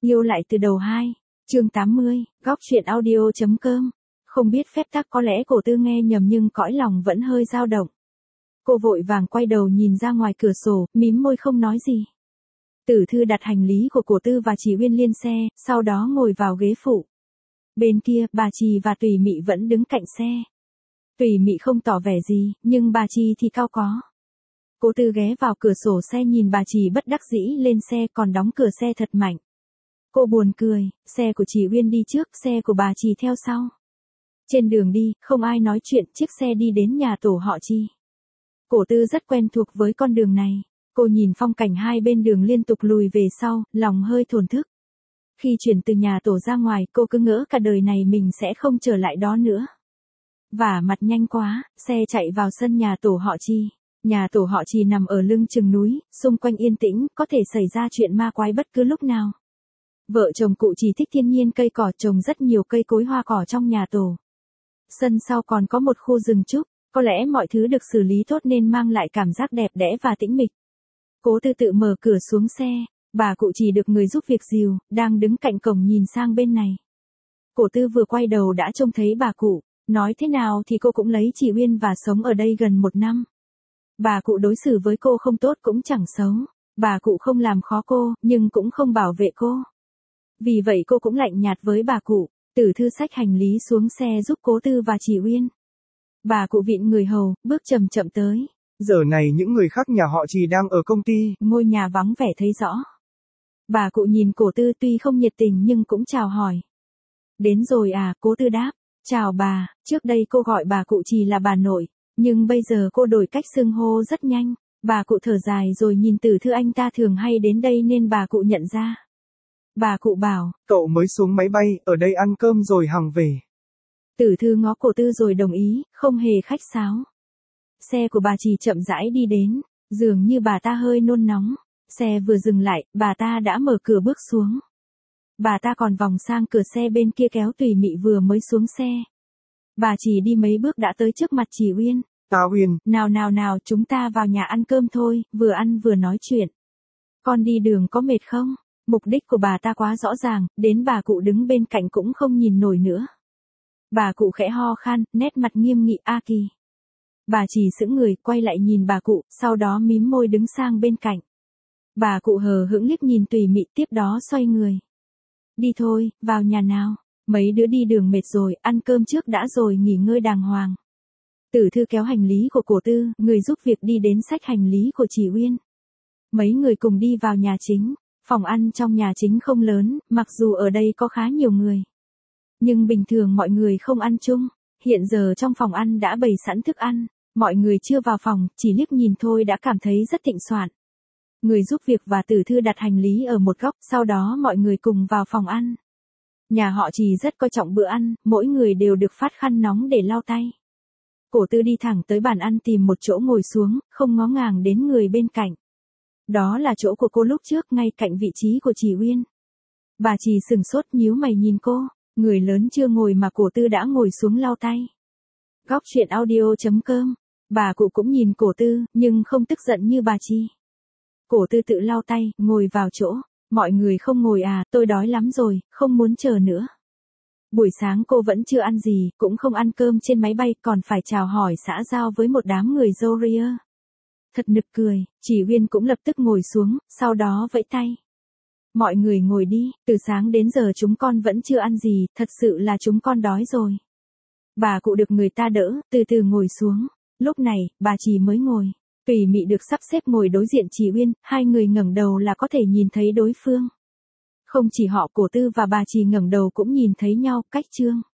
Yêu lại từ đầu 2, chương 80, góc truyện audio.com. Không biết phép tắc, có lẽ Cổ Tư nghe nhầm nhưng cõi lòng vẫn hơi dao động. Cô vội vàng quay đầu nhìn ra ngoài cửa sổ, mím môi không nói gì. Tử Thư đặt hành lý của Cổ Tư và Chỉ Uyên lên xe, sau đó ngồi vào ghế phụ. Bên kia, bà Trì và Tùy Mị vẫn đứng cạnh xe. Tùy Mị không tỏ vẻ gì, nhưng bà Trì thì cao có. Cổ Tư ghé vào cửa sổ xe nhìn bà Trì bất đắc dĩ lên xe, còn đóng cửa xe thật mạnh. Cô buồn cười, xe của Chỉ Uyên đi trước, xe của bà Trì theo sau. Trên đường đi, không ai nói chuyện, chiếc xe đi đến nhà tổ họ Chi. Cổ Tư rất quen thuộc với con đường này. Cô nhìn phong cảnh hai bên đường liên tục lùi về sau, lòng hơi thổn thức. Khi chuyển từ nhà tổ ra ngoài, cô cứ ngỡ cả đời này mình sẽ không trở lại đó nữa. Vả mặt nhanh quá, xe chạy vào sân nhà tổ họ Chi. Nhà tổ họ Chi nằm ở lưng chừng núi, xung quanh yên tĩnh, có thể xảy ra chuyện ma quái bất cứ lúc nào. Vợ chồng cụ Chỉ thích thiên nhiên, cây cỏ, trồng rất nhiều cây cối hoa cỏ trong nhà tổ. Sân sau còn có một khu rừng trúc, có lẽ mọi thứ được xử lý tốt nên mang lại cảm giác đẹp đẽ và tĩnh mịch. Cố Tư tự mở cửa xuống xe, bà cụ Chỉ được người giúp việc dìu, đang đứng cạnh cổng nhìn sang bên này. Cổ Tư vừa quay đầu đã trông thấy bà cụ, nói thế nào thì cô cũng lấy Chỉ Uyên và sống ở đây gần 1 năm. Bà cụ đối xử với cô không tốt cũng chẳng xấu, bà cụ không làm khó cô, nhưng cũng không bảo vệ cô. Vì vậy cô cũng lạnh nhạt với bà cụ. Tử Thư xách hành lý xuống xe giúp Cố Tư và Chỉ Uyên. Bà cụ vịn người hầu, bước chậm chậm tới. Giờ này những người khác nhà họ Trì đang ở công ty. Ngôi nhà vắng vẻ thấy rõ. Bà cụ nhìn Cổ Tư tuy không nhiệt tình nhưng cũng chào hỏi. Đến rồi à, Cố Tư đáp. Chào bà, trước đây cô gọi bà cụ Trì là bà nội, nhưng bây giờ cô đổi cách xưng hô rất nhanh. Bà cụ thở dài rồi nhìn Tử Thư, anh ta thường hay đến đây nên bà cụ nhận ra. Bà cụ bảo, cậu mới xuống máy bay, ở đây ăn cơm rồi hằng về. Tử Thư ngó Cổ Tư rồi đồng ý, không hề khách sáo. Xe của bà Trì chậm rãi đi đến, dường như bà ta hơi nôn nóng. Xe vừa dừng lại, bà ta đã mở cửa bước xuống. Bà ta còn vòng sang cửa xe bên kia kéo Tùy Mị vừa mới xuống xe. Bà Trì đi mấy bước đã tới trước mặt Chỉ Uyên. Uyên, nào, chúng ta vào nhà ăn cơm thôi, vừa ăn vừa nói chuyện. Con đi đường có mệt không? Mục đích của bà ta quá rõ ràng, đến bà cụ đứng bên cạnh cũng không nhìn nổi nữa. Bà cụ khẽ ho khan, nét mặt nghiêm nghị. A Kỳ. Bà Trì sững người, quay lại nhìn bà cụ, sau đó mím môi đứng sang bên cạnh. Bà cụ hờ hững liếc nhìn Tùy Mị, tiếp đó xoay người. Đi thôi, vào nhà nào. Mấy đứa đi đường mệt rồi, ăn cơm trước đã rồi nghỉ ngơi đàng hoàng. Tử Thư kéo hành lý của Cổ Tư, người giúp việc đi đến xách hành lý của Chỉ Uyên. Mấy người cùng đi vào nhà chính. Phòng ăn trong nhà chính không lớn, mặc dù ở đây có khá nhiều người. Nhưng bình thường mọi người không ăn chung. Hiện giờ trong phòng ăn đã bày sẵn thức ăn. Mọi người chưa vào phòng, chỉ liếc nhìn thôi đã cảm thấy rất thịnh soạn. Người giúp việc và Tử Thư đặt hành lý ở một góc, sau đó mọi người cùng vào phòng ăn. Nhà họ Trì rất coi trọng bữa ăn, mỗi người đều được phát khăn nóng để lau tay. Cổ Tư đi thẳng tới bàn ăn tìm một chỗ ngồi xuống, không ngó ngàng đến người bên cạnh. Đó là chỗ của cô lúc trước, ngay cạnh vị trí của Chỉ Uyên. Bà Trì sừng sốt nhíu mày nhìn cô, người lớn chưa ngồi mà Cổ Tư đã ngồi xuống lau tay. Góc truyện audio.com. Bà cụ cũng nhìn Cổ Tư, nhưng không tức giận như bà Trì. Cổ Tư tự lau tay, ngồi vào chỗ. Mọi người không ngồi à, tôi đói lắm rồi, không muốn chờ nữa. Buổi sáng cô vẫn chưa ăn gì, cũng không ăn cơm trên máy bay, còn phải chào hỏi xã giao với một đám người râu ria. Thật nực cười. Chỉ Uyên cũng lập tức ngồi xuống, sau đó vẫy tay. Mọi người ngồi đi, từ sáng đến giờ chúng con vẫn chưa ăn gì, thật sự là chúng con đói rồi. Bà cụ được người ta đỡ, từ từ ngồi xuống. Lúc này, bà Trì mới ngồi. Tùy Mị được sắp xếp ngồi đối diện Chỉ Uyên, hai người ngẩng đầu là có thể nhìn thấy đối phương. Không chỉ họ, Cổ Tư và bà Trì ngẩng đầu cũng nhìn thấy nhau, cách trương.